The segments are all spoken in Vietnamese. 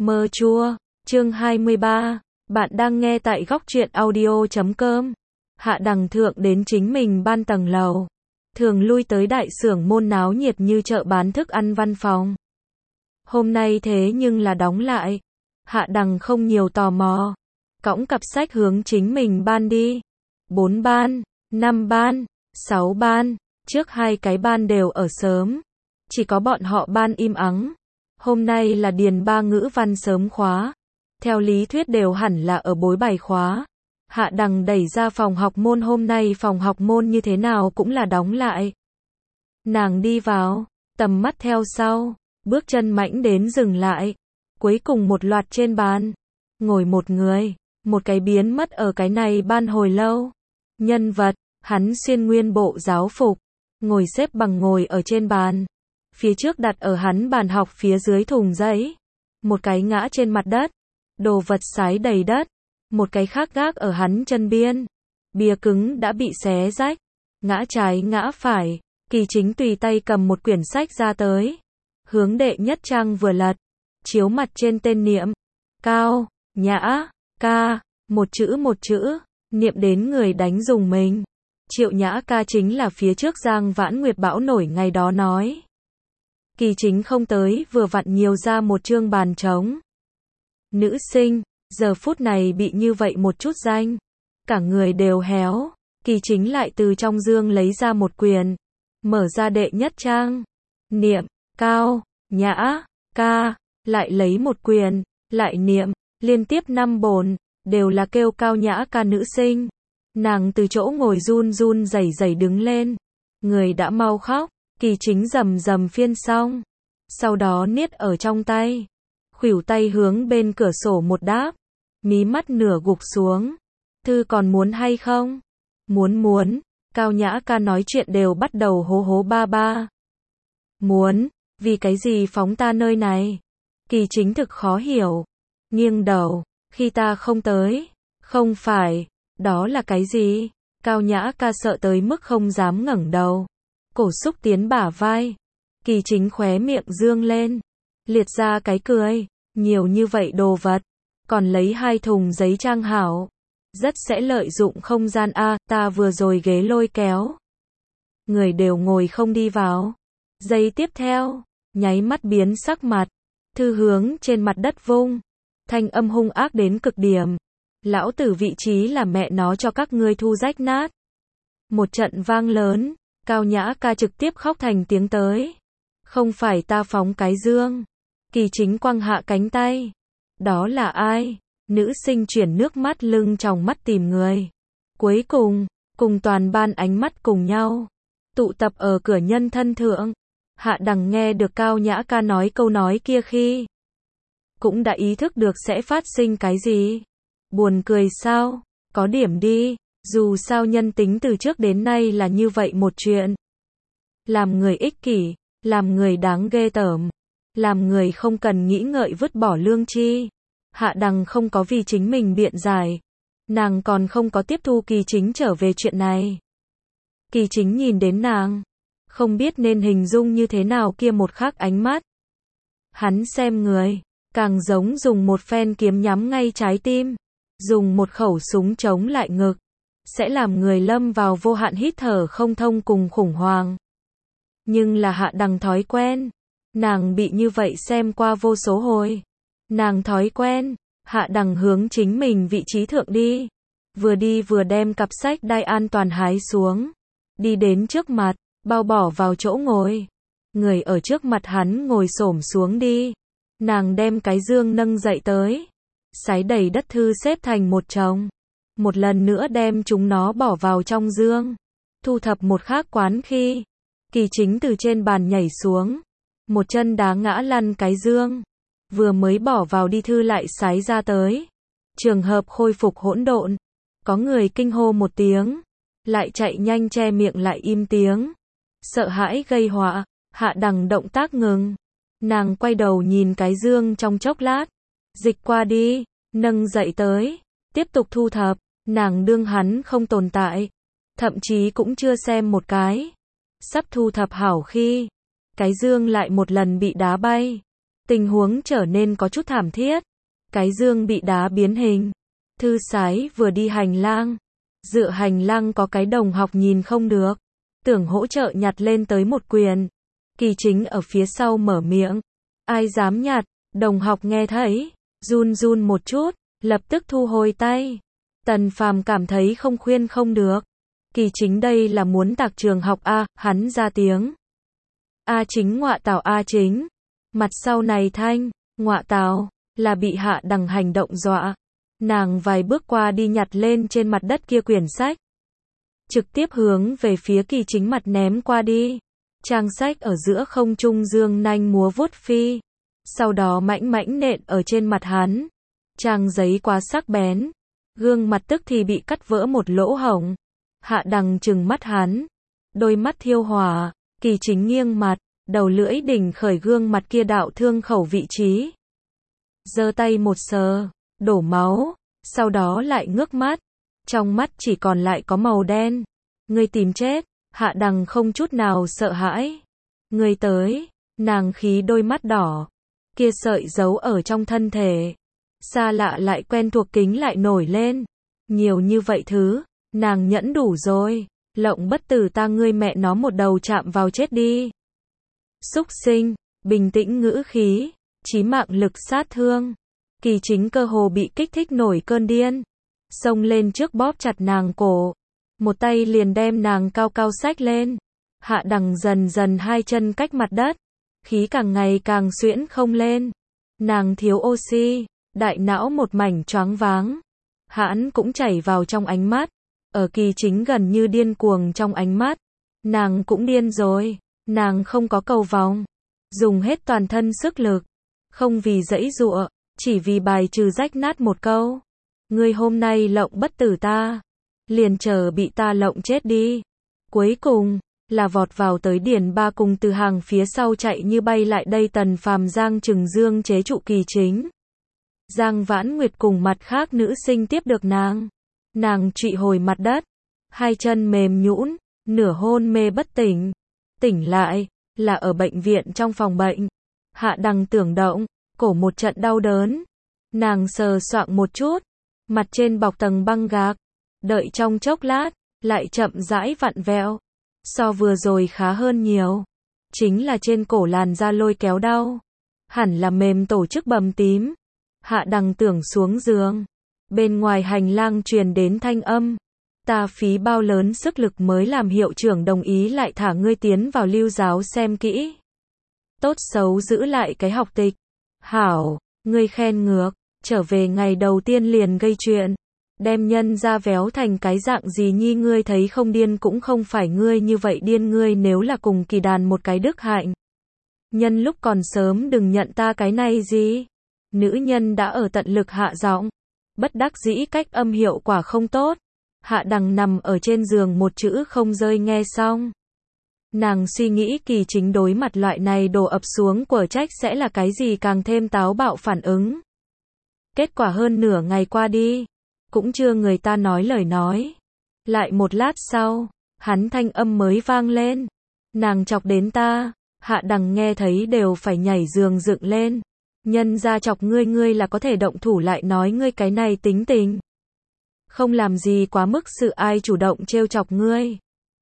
Mơ chua, chương 23, bạn đang nghe tại góc truyện audio.com. Hạ Đằng Thượng đến chính mình ban tầng lầu, thường lui tới đại xưởng môn náo nhiệt như chợ bán thức ăn văn phòng. Hôm nay thế nhưng là đóng lại. Hạ Đằng không nhiều tò mò, cõng cặp sách hướng chính mình ban đi. 4 ban, 5 ban, 6 ban, trước 2 cái ban đều ở sớm. Chỉ có bọn họ ban im ắng. Hôm nay là điền 3 ngữ văn sớm khóa. Theo lý thuyết đều hẳn là ở bối bài khóa. Hạ Đằng đẩy ra phòng học môn, hôm nay phòng học môn như thế nào cũng là đóng lại. Nàng đi vào, tầm mắt theo sau, bước chân mãnh đến dừng lại. Cuối cùng một loạt trên bàn, ngồi một người, một cái biến mất ở cái này ban hồi lâu. Nhân vật, hắn xuyên nguyên bộ giáo phục, ngồi xếp bằng ngồi ở trên bàn. Phía trước đặt ở hắn bàn học phía dưới thùng giấy. Một cái ngã trên mặt đất, đồ vật sái đầy đất. Một cái khác gác ở hắn chân biên. Bìa cứng đã bị xé rách. Ngã trái ngã phải, Kỳ Chính tùy tay cầm một quyển sách ra tới. Hướng đệ nhất trang vừa lật. Chiếu mặt trên tên niệm. Cao, Nhã, Ca, một chữ, niệm đến người đánh dùng mình. Triệu Nhã Ca chính là phía trước Giang Vãn Nguyệt bão nổi ngày đó nói. Kỳ Chính không tới, vừa vặn nhiều ra một chương bàn trống. Nữ sinh, giờ phút này bị như vậy một chút danh. Cả người đều héo. Kỳ Chính lại từ trong dương lấy ra một quyển. Mở ra đệ nhất trang. Niệm, Cao, Nhã, Ca. Lại lấy một quyển. Lại niệm, liên tiếp 5 bổn. Đều là kêu Cao Nhã Ca nữ sinh. Nàng từ chỗ ngồi run run rẩy rẩy đứng lên. Người đã mau khóc. Kỳ Chính rầm rầm phiên xong. Sau đó niết ở trong tay. Khuỷu tay hướng bên cửa sổ một đáp. Mí mắt nửa gục xuống. Thư còn muốn hay không? Muốn. Cao Nhã Ca nói chuyện đều bắt đầu hố hố ba ba. Muốn, vì cái gì phóng ta nơi này? Kỳ Chính thực khó hiểu. Nghiêng đầu, khi ta không tới. Không phải, đó là cái gì? Cao Nhã Ca sợ tới mức không dám ngẩng đầu. Cổ xúc tiến bả vai. Kỳ Chính khóe miệng dương lên. Liệt ra cái cười. Nhiều như vậy đồ vật. Còn lấy 2 thùng giấy trang hảo. Rất sẽ lợi dụng không gian a, ta vừa rồi ghế lôi kéo. Người đều ngồi không đi vào. Giây tiếp theo, nháy mắt biến sắc mặt. Thư hướng trên mặt đất vung. Thanh âm hung ác đến cực điểm. Lão tử vị trí là mẹ nó cho các ngươi thu rách nát. Một trận vang lớn. Cao Nhã Ca trực tiếp khóc thành tiếng tới. Không phải ta phóng cái dương. Kỳ Chính quăng hạ cánh tay. Đó là ai? Nữ sinh chuyển nước mắt lưng tròng mắt tìm người. Cuối cùng, cùng toàn ban ánh mắt cùng nhau. Tụ tập ở cửa nhân thân thượng. Hạ Đằng nghe được Cao Nhã Ca nói câu nói kia khi. Cũng đã ý thức được sẽ phát sinh cái gì. Buồn cười sao? Có điểm đi. Dù sao nhân tính từ trước đến nay là như vậy một chuyện. Làm người ích kỷ, làm người đáng ghê tởm, làm người không cần nghĩ ngợi vứt bỏ lương tri. Hạ Đằng không có vì chính mình biện giải. Nàng còn không có tiếp thu Kỳ Chính trở về chuyện này. Kỳ Chính nhìn đến nàng. Không biết nên hình dung như thế nào kia một khắc ánh mắt. Hắn xem người. Càng giống dùng một phen kiếm nhắm ngay trái tim. Dùng một khẩu súng chống lại ngực. Sẽ làm người lâm vào vô hạn hít thở không thông cùng khủng hoảng. Nhưng là Hạ Đằng thói quen. Nàng bị như vậy xem qua vô số hồi. Nàng thói quen. Hạ Đằng hướng chính mình vị trí thượng đi. Vừa đi vừa đem cặp sách đai an toàn hái xuống. Đi đến trước mặt, bao bỏ vào chỗ ngồi. Người ở trước mặt hắn ngồi xổm xuống đi. Nàng đem cái dương nâng dậy tới. Sái đầy đất thư xếp thành một chồng. Một lần nữa đem chúng nó bỏ vào trong dương. Thu thập một khác quán khi. Kỳ Chính từ trên bàn nhảy xuống. Một chân đá ngã lăn cái dương. Vừa mới bỏ vào đi thư lại sái ra tới. Trường hợp khôi phục hỗn độn. Có người kinh hô một tiếng. Lại chạy nhanh che miệng lại im tiếng. Sợ hãi gây họa. Hạ Đằng động tác ngừng. Nàng quay đầu nhìn cái dương trong chốc lát. Dịch qua đi. Nâng dậy tới. Tiếp tục thu thập. Nàng đương hắn không tồn tại. Thậm chí cũng chưa xem một cái. Sắp thu thập hảo khi. Cái dương lại một lần bị đá bay. Tình huống trở nên có chút thảm thiết. Cái dương bị đá biến hình. Thư Sái vừa đi hành lang. Dựa hành lang có cái đồng học nhìn không được. Tưởng hỗ trợ nhặt lên tới một quyền. Kỳ Chính ở phía sau mở miệng. Ai dám nhặt, đồng học nghe thấy. Run run một chút, lập tức thu hồi tay. Tần Phàm cảm thấy không khuyên không được. Kỳ Chính đây là muốn tạc trường học A, hắn ra tiếng. A Chính ngọa tào A Chính. Mặt sau này thanh, ngọa tào, là bị Hạ Đằng hành động dọa. Nàng vài bước qua đi nhặt lên trên mặt đất kia quyển sách. Trực tiếp hướng về phía Kỳ Chính mặt ném qua đi. Trang sách ở giữa không trung dương nanh múa vuốt phi. Sau đó mãnh mãnh nện ở trên mặt hắn. Trang giấy quá sắc bén. Gương mặt tức thì bị cắt vỡ một lỗ hổng. Hạ Đằng trừng mắt hắn. Đôi mắt thiêu hỏa. Kỳ Chính nghiêng mặt. Đầu lưỡi đỉnh khởi gương mặt kia đạo thương khẩu vị trí. Giơ tay một sờ. Đổ máu. Sau đó lại ngước mắt. Trong mắt chỉ còn lại có màu đen. Ngươi tìm chết. Hạ Đằng không chút nào sợ hãi. Ngươi tới. Nàng khí đôi mắt đỏ. Kia sợi giấu ở trong thân thể. Xa lạ lại quen thuộc kính lại nổi lên. Nhiều như vậy thứ. Nàng nhẫn đủ rồi. Lộng bất tử ta ngươi mẹ nó một đầu chạm vào chết đi. Xúc sinh. Bình tĩnh ngữ khí. Chí mạng lực sát thương. Kỳ Chính cơ hồ bị kích thích nổi cơn điên. Xông lên trước bóp chặt nàng cổ. Một tay liền đem nàng cao cao xách lên. Hạ Đằng dần dần hai chân cách mặt đất. Khí càng ngày càng xuyễn không lên. Nàng thiếu oxy. Đại não một mảnh choáng váng. Hãn cũng chảy vào trong ánh mắt. Ở Kỳ Chính gần như điên cuồng trong ánh mắt. Nàng cũng điên rồi. Nàng không có cầu vòng. Dùng hết toàn thân sức lực. Không vì giãy giụa. Chỉ vì bài trừ rách nát một câu. Ngươi hôm nay lộng bất tử ta. Liền chờ bị ta lộng chết đi. Cuối cùng, là vọt vào tới Điền Ba cùng từ hàng phía sau chạy như bay lại đây. Tần Phàm Giang Trừng Dương chế trụ Kỳ Chính. Giang Vãn Nguyệt cùng mặt khác nữ sinh tiếp được nàng. Nàng trụy hồi mặt đất. Hai chân mềm nhũn, nửa hôn mê bất tỉnh. Tỉnh lại, là ở bệnh viện trong phòng bệnh. Hạ Đằng tưởng động, cổ một trận đau đớn. Nàng sờ soạng một chút. Mặt trên bọc tầng băng gạc. Đợi trong chốc lát, lại chậm rãi vặn vẹo. So vừa rồi khá hơn nhiều. Chính là trên cổ làn da lôi kéo đau. Hẳn là mềm tổ chức bầm tím. Hạ Đằng tưởng xuống giường. Bên ngoài hành lang truyền đến thanh âm. Ta phí bao lớn sức lực mới làm hiệu trưởng đồng ý lại thả ngươi tiến vào lưu giáo xem kỹ. Tốt xấu giữ lại cái học tịch. Hảo, ngươi khen ngược. Trở về ngày đầu tiên liền gây chuyện. Đem nhân ra véo thành cái dạng gì nhi ngươi thấy không điên cũng không phải ngươi như vậy điên ngươi nếu là cùng Kỳ Đàn một cái đức hạnh. Nhân lúc còn sớm đừng nhận ta cái này gì. Nữ nhân đã ở tận lực hạ giọng. Bất đắc dĩ cách âm hiệu quả không tốt. Hạ Đằng nằm ở trên giường một chữ không rơi nghe xong. Nàng suy nghĩ Kỳ Chính đối mặt loại này đổ ập xuống của trách sẽ là cái gì càng thêm táo bạo phản ứng. Kết quả hơn nửa ngày qua đi. Cũng chưa người ta nói lời nói. Lại một lát sau, hắn thanh âm mới vang lên. Nàng chọc đến ta. Hạ Đằng nghe thấy đều phải nhảy giường dựng lên. Nhân ra chọc ngươi ngươi là có thể động thủ lại nói ngươi cái này tính tình. Không làm gì quá mức sự ai chủ động trêu chọc ngươi.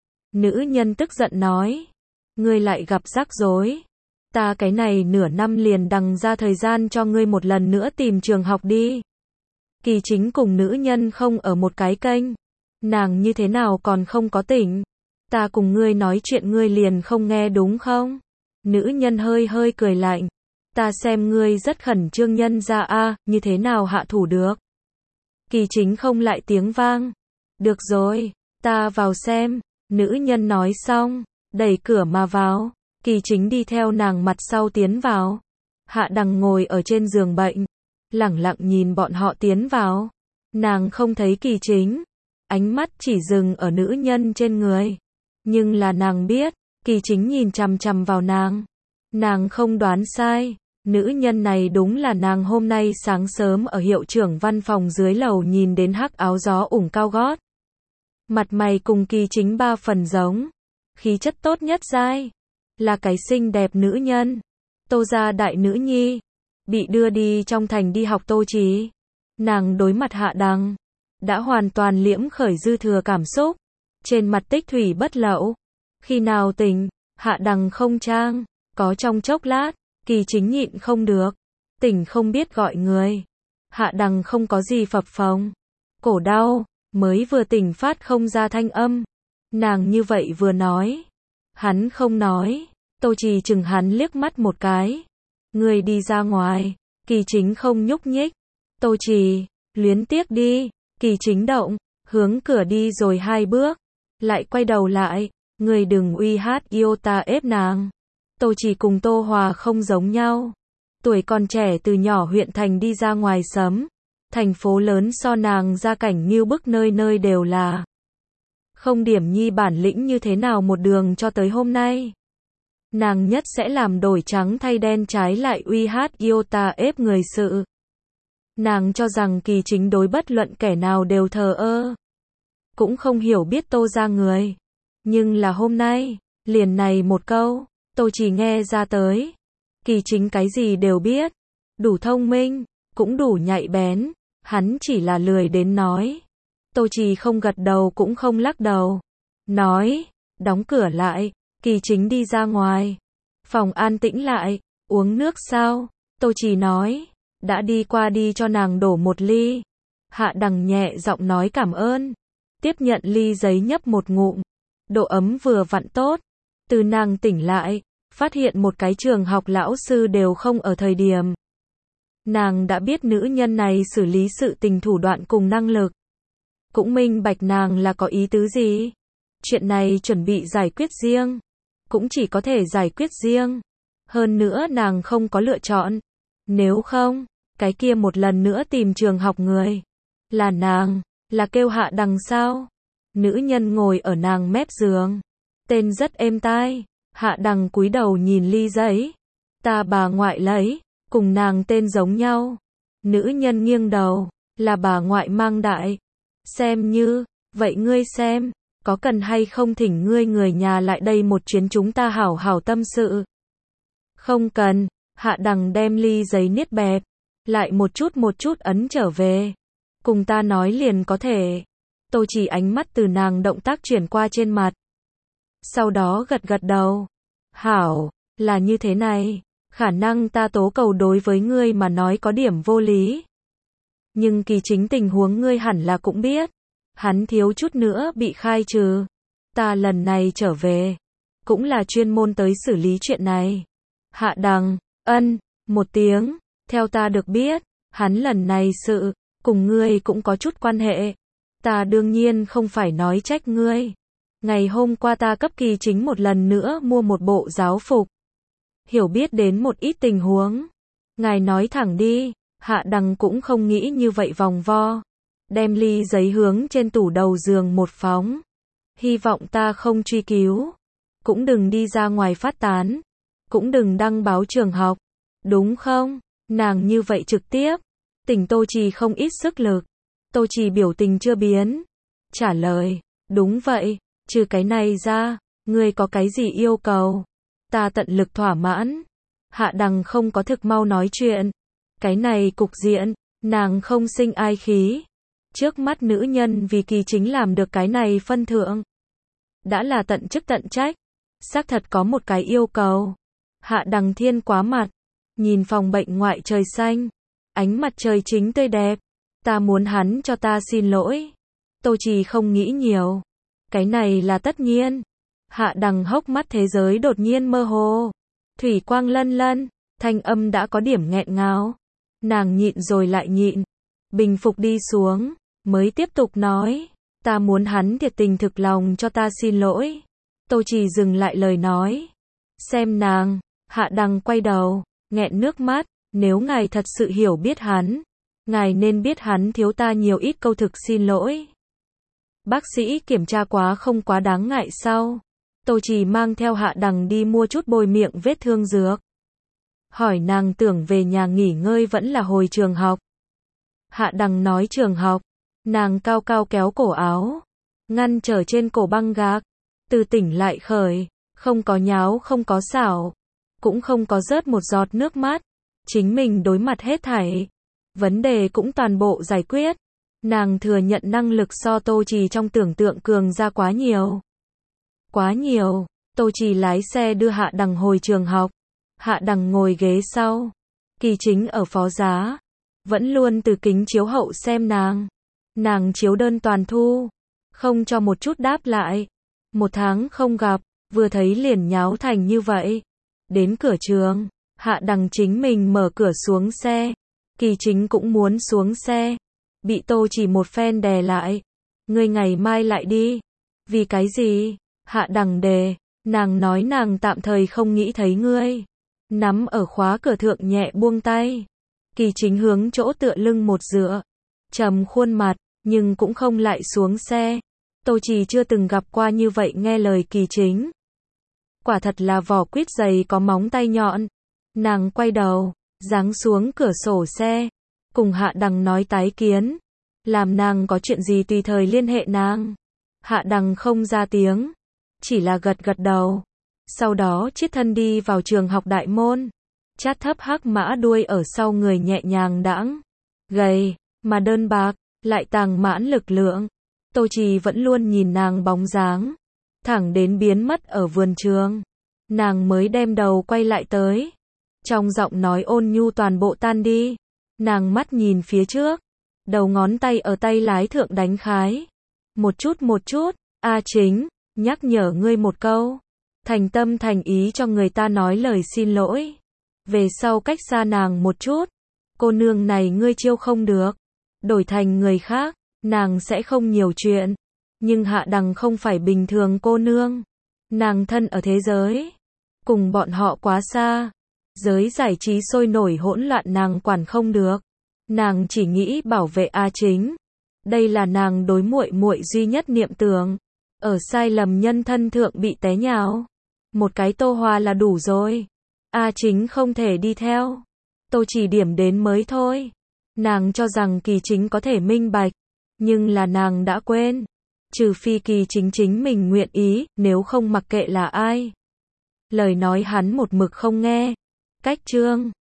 Nữ nhân tức giận nói. Ngươi lại gặp rắc rối. Ta cái này nửa năm liền đằng ra thời gian cho ngươi một lần nữa tìm trường học đi. Kỳ Chính cùng nữ nhân không ở một cái kênh. Nàng như thế nào còn không có tỉnh. Ta cùng ngươi nói chuyện ngươi liền không nghe đúng không? Nữ nhân hơi hơi cười lạnh. Ta xem ngươi rất khẩn trương nhân ra a, như thế nào hạ thủ được? Kỳ Chính không lại tiếng vang. Được rồi, ta vào xem. Nữ nhân nói xong, đẩy cửa mà vào. Kỳ Chính đi theo nàng mặt sau tiến vào. Hạ Đằng ngồi ở trên giường bệnh. Lẳng lặng nhìn bọn họ tiến vào. Nàng không thấy Kỳ Chính. Ánh mắt chỉ dừng ở nữ nhân trên người. Nhưng là nàng biết, Kỳ Chính nhìn chằm chằm vào nàng. Nàng không đoán sai. Nữ nhân này đúng là nàng hôm nay sáng sớm ở hiệu trưởng văn phòng dưới lầu nhìn đến hắc áo gió ủng cao gót. Mặt mày cùng Kỳ Chính 3 phần giống. Khí chất tốt nhất giai. Là cái xinh đẹp nữ nhân. Tô gia đại nữ nhi, bị đưa đi trong thành đi học Tô Trì. Nàng đối mặt Hạ Đằng, đã hoàn toàn liễm khởi dư thừa cảm xúc, trên mặt tích thủy bất lậu. Khi nào tỉnh, Hạ Đằng không trang, có trong chốc lát, Kỳ Chính nhịn không được, tỉnh không biết gọi người. Hạ Đằng không có gì phập phồng, cổ đau, mới vừa tỉnh phát không ra thanh âm. Nàng như vậy vừa nói, hắn không nói, Tô Trì chừng hắn liếc mắt một cái. Người đi ra ngoài, Kỳ Chính không nhúc nhích. Tô Trì, luyến tiếc đi, Kỳ Chính động, hướng cửa đi rồi 2 bước, lại quay đầu lại, người đừng uy hát yêu ta ép nàng. Tô Trì cùng Tô Hòa không giống nhau, tuổi còn trẻ từ nhỏ huyện thành đi ra ngoài sớm, thành phố lớn so nàng ra cảnh như bức nơi nơi đều là. Không điểm nhi bản lĩnh như thế nào một đường cho tới hôm nay. Nàng nhất sẽ làm đổi trắng thay đen trái lại uy hát yêu ta ép người sự. Nàng cho rằng Kỳ Chính đối bất luận kẻ nào đều thờ ơ, cũng không hiểu biết Tô gia người. Nhưng là hôm nay, liền này một câu, Tô Trì nghe ra tới. Kỳ Chính cái gì đều biết, đủ thông minh, cũng đủ nhạy bén, hắn chỉ là lười đến nói. Tô Trì không gật đầu cũng không lắc đầu. Nói, đóng cửa lại, Kỳ Chính đi ra ngoài. Phòng an tĩnh lại, uống nước sao? Tô Trì nói, đã đi qua đi cho nàng đổ một ly. Hạ Đằng nhẹ giọng nói cảm ơn. Tiếp nhận ly giấy nhấp một ngụm. Độ ấm vừa vặn tốt. Từ nàng tỉnh lại, phát hiện một cái trường học lão sư đều không ở thời điểm. Nàng đã biết nữ nhân này xử lý sự tình thủ đoạn cùng năng lực. Cũng minh bạch nàng là có ý tứ gì. Chuyện này chuẩn bị giải quyết riêng. Cũng chỉ có thể giải quyết riêng. Hơn nữa nàng không có lựa chọn. Nếu không, cái kia một lần nữa tìm trường học người. Là nàng, là kêu Hạ Đằng sao? Nữ nhân ngồi ở nàng mép giường. Tên rất êm tai. Hạ Đằng cúi đầu nhìn ly giấy. Ta bà ngoại lấy, cùng nàng tên giống nhau. Nữ nhân nghiêng đầu, là bà ngoại mang đại. Xem như, vậy ngươi xem, có cần hay không thỉnh ngươi người nhà lại đây một chuyến chúng ta hảo hảo tâm sự. Không cần, Hạ Đằng đem ly giấy niết bẹp, lại một chút ấn trở về. Cùng ta nói liền có thể. Tô Trì ánh mắt từ nàng động tác chuyển qua trên mặt. Sau đó gật gật đầu. Hảo, là như thế này, khả năng ta tố cầu đối với ngươi mà nói có điểm vô lý. Nhưng Kỳ Chính tình huống ngươi hẳn là cũng biết. Hắn thiếu chút nữa bị khai trừ. Ta lần này trở về, cũng là chuyên môn tới xử lý chuyện này. Hạ Đằng, ân, một tiếng, theo ta được biết, hắn lần này sự, cùng ngươi cũng có chút quan hệ. Ta đương nhiên không phải nói trách ngươi. Ngày hôm qua ta cấp Kỳ Chính một lần nữa mua một bộ giáo phục. Hiểu biết đến một ít tình huống. Ngài nói thẳng đi. Hạ Đằng cũng không nghĩ như vậy vòng vo. Đem ly giấy hướng trên tủ đầu giường một phóng. Hy vọng ta không truy cứu. Cũng đừng đi ra ngoài phát tán. Cũng đừng đăng báo trường học. Đúng không? Nàng như vậy trực tiếp. Tỉnh Tô Trì không ít sức lực. Tô Trì biểu tình chưa biến. Trả lời. Đúng vậy. Trừ cái này ra, ngươi có cái gì yêu cầu? Ta tận lực thỏa mãn. Hạ Đằng không có thực mau nói chuyện. Cái này cục diện, nàng không sinh ai khí. Trước mắt nữ nhân vì Kỳ Chính làm được cái này phân thượng. Đã là tận chức tận trách. Xác thật có một cái yêu cầu. Hạ Đằng thiên quá mặt. Nhìn phòng bệnh ngoại trời xanh. Ánh mặt trời chính tươi đẹp. Ta muốn hắn cho ta xin lỗi. Tô Trì không nghĩ nhiều. Cái này là tất nhiên. Hạ Đằng hốc mắt thế giới đột nhiên mơ hồ. Thủy quang lân lân. Thanh âm đã có điểm nghẹn ngào. Nàng nhịn rồi lại nhịn. Bình phục đi xuống. Mới tiếp tục nói. Ta muốn hắn thiệt tình thực lòng cho ta xin lỗi. Tô Trì dừng lại lời nói. Xem nàng. Hạ Đằng quay đầu. Nghẹn nước mắt. Nếu ngài thật sự hiểu biết hắn. Ngài nên biết hắn thiếu ta nhiều ít câu thực xin lỗi. Bác sĩ kiểm tra quá không quá đáng ngại sao? Tô Trì mang theo Hạ Đằng đi mua chút bôi miệng vết thương dược. Hỏi nàng tưởng về nhà nghỉ ngơi vẫn là hồi trường học. Hạ Đằng nói trường học. Nàng cao cao kéo cổ áo. Ngăn trở trên cổ băng gạc. Từ tỉnh lại khởi. Không có nháo không có xảo. cũng không có rớt một giọt nước mắt. Chính mình đối mặt hết thảy. Vấn đề cũng toàn bộ giải quyết. Nàng thừa nhận năng lực so Tô Trì trong tưởng tượng cường ra quá nhiều. Quá nhiều. Tô Trì lái xe đưa Hạ Đằng hồi trường học. Hạ Đằng ngồi ghế sau. Kỳ Chính ở phó giá. Vẫn luôn từ kính chiếu hậu xem nàng. Nàng chiếu đơn toàn thu. Không cho một chút đáp lại. 1 tháng không gặp, vừa thấy liền nháo thành như vậy. Đến cửa trường, Hạ Đằng chính mình mở cửa xuống xe. Kỳ Chính cũng muốn xuống xe. Bị Tô Trì một phen đè lại. Ngươi ngày mai lại đi. Vì cái gì? Hạ Đằng đề. Nàng nói nàng tạm thời không nghĩ thấy ngươi. Nắm ở khóa cửa thượng nhẹ buông tay. Kỳ Chính hướng chỗ tựa lưng một dựa. Trầm khuôn mặt, nhưng cũng không lại xuống xe. Tô Trì chưa từng gặp qua như vậy nghe lời Kỳ Chính. Quả thật là vỏ quýt dày có móng tay nhọn. Nàng quay đầu, giáng xuống cửa sổ xe. Cùng Hạ Đằng nói tái kiến. Làm nàng có chuyện gì tùy thời liên hệ nàng. Hạ Đằng không ra tiếng. Chỉ là gật gật đầu. Sau đó chiết thân đi vào trường học đại môn. Chát thấp hắc mã đuôi ở sau người nhẹ nhàng đãng. Gầy, mà đơn bạc, lại tàng mãn lực lượng. Tô Trì vẫn luôn nhìn nàng bóng dáng. Thẳng đến biến mất ở vườn trường. Nàng mới đem đầu quay lại tới. Trong giọng nói ôn nhu toàn bộ tan đi. Nàng mắt nhìn phía trước. Đầu ngón tay ở tay lái thượng đánh khái. Một chút, A Chính, nhắc nhở ngươi một câu. Thành tâm thành ý cho người ta nói lời xin lỗi. Về sau cách xa nàng một chút. Cô nương này ngươi chiêu không được. Đổi thành người khác, nàng sẽ không nhiều chuyện. Nhưng Hạ Đằng không phải bình thường cô nương. Nàng thân ở thế giới. Cùng bọn họ quá xa. Giới giải trí sôi nổi hỗn loạn nàng quản không được. Nàng chỉ nghĩ bảo vệ A Chính. Đây là nàng đối muội muội duy nhất niệm tưởng. Ở sai lầm nhân thân thượng bị té nhào. Một cái Tô Hoa là đủ rồi. A Chính không thể đi theo. Tô chỉ điểm đến mới thôi. Nàng cho rằng Kỳ Chính có thể minh bạch. Nhưng là nàng đã quên. Trừ phi Kỳ Chính chính mình nguyện ý, nếu không mặc kệ là ai. Lời nói hắn một mực không nghe. Cách chương